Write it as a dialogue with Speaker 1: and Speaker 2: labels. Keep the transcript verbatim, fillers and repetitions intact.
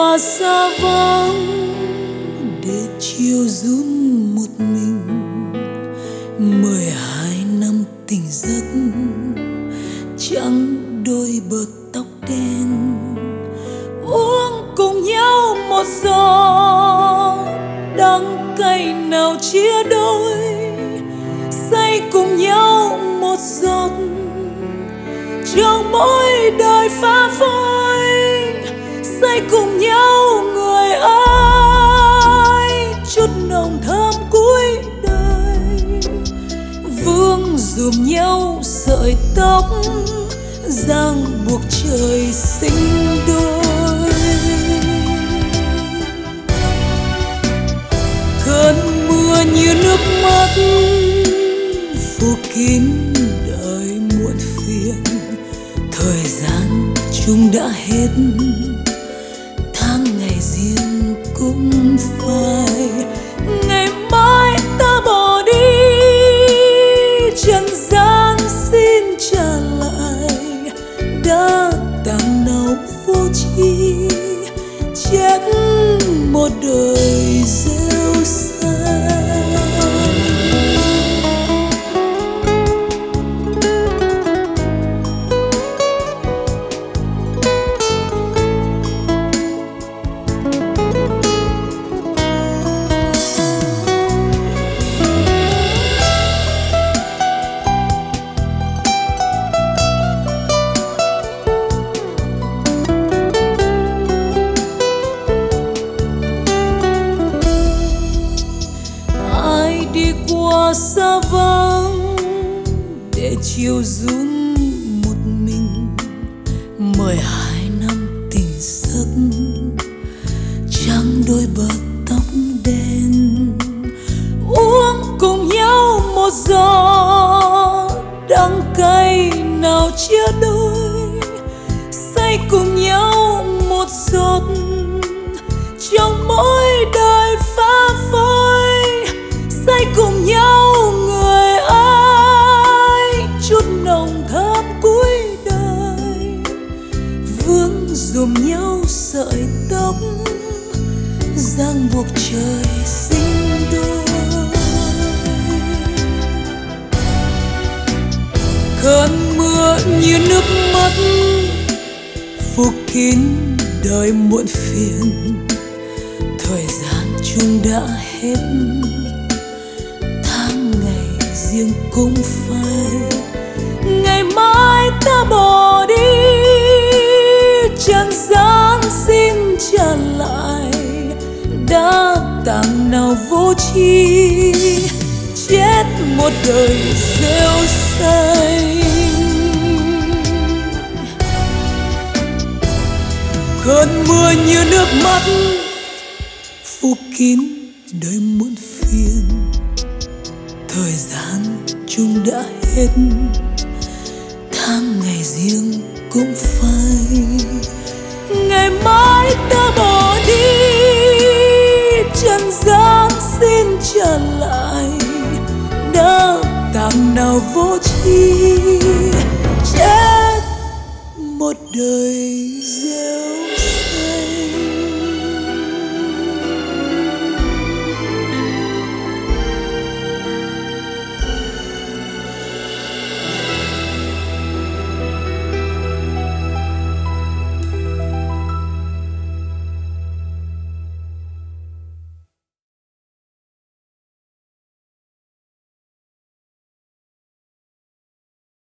Speaker 1: qua xa vắng để chiều run một mình. Mười hai năm tình giấc trắng đôi bờ tóc đen, uống cùng nhau một giọt đắng cay nào chia đôi, say cùng nhau một giọt trong mỗi đời phá phôi, say cùng nhau người ơi chút nồng thơm cuối đời, vương dùm nhau sợi tóc ràng buộc trời sinh đôi. Cơn mưa như nước mắt phủ kín đời muộn phiền, thời gian chúng đã hết, tháng ngày riêng cũng phai. Ngày mai ta bỏ đi, trần gian xin trả lại đã tàn nào vô tri, chết một đời rêu xa. Đi qua xa vắng để chiều run một mình. Mười hai năm tình giấc trắng đôi bờ tóc đen, uống cùng nhau một giọt đắng cay nào chia đôi, say cùng nhau một giọt trong mỗi đời phá phôi, say cùng nhau người ơi chút nồng thơm cuối đời, vương dùm nhau sợi tóc ràng buộc trời sinh đôi. Cơn mưa như nước mắt phủ kín đời muộn phiền, thời gian chúng đã hết, riêng cũng phai. Ngày mai ta bỏ đi, trần gian xin trả lại đã tặng nào vô tri, chết một đời rêu xanh. Cơn mưa như nước mắt phủ kín đời muộn phiền, thời gian chúng đã hết, tháng ngày riêng cũng phai. Ngày mai ta bỏ đi, trần gian xin trả lại đã tặng nào vô tri, chết một đời rêu.